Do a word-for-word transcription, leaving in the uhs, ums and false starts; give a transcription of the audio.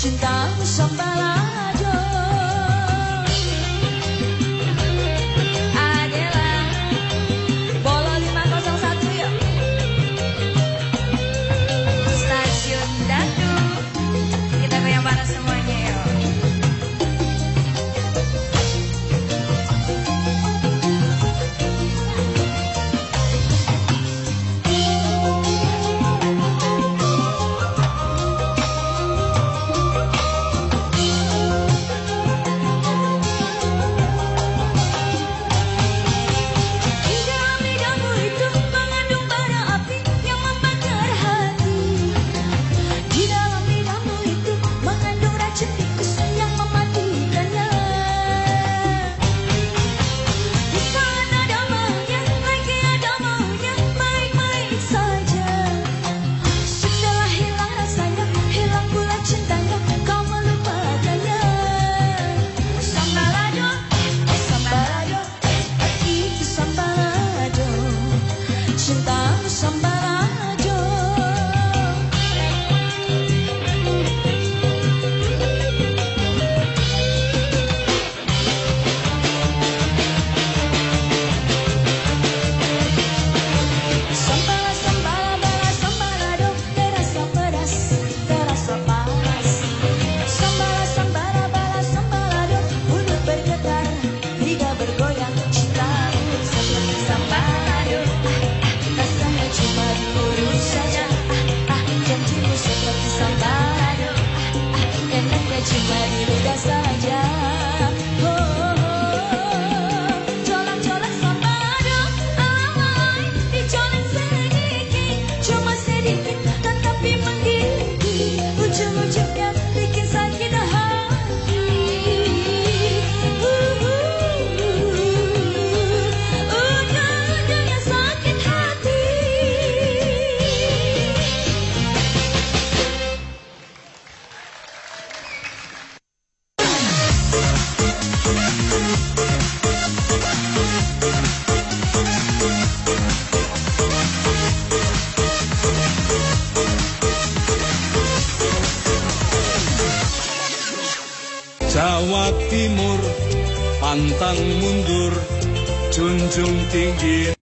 cintamu sambalado. Adela Bolo lima nol satu yuk. Stasiun Datu, kita goyang bareng semuanya yuk. Cintamu sambalado. Sambala sambala bala sambalado, terasa pedas, terasa panas. Sambala sambala bala sambalado, mulut bergetar, lidah bergoyang, cintamu seperti sambalado. Rasanya cuma diurus saja, ah, ah, janjimu seperti sambalado, ah, ah, enaknya cuma di lidah saja. Oh, oh, oh. Colak-colak sambalado, alay, dicolek sedikit, cuma sedikit, tetapi menggigit, ujung-ujungnya bikin sakit hati. Uh, uh, uh, ujung-ujungnya sakit hati. Jawa Timur, pantang mundur, junjung tinggi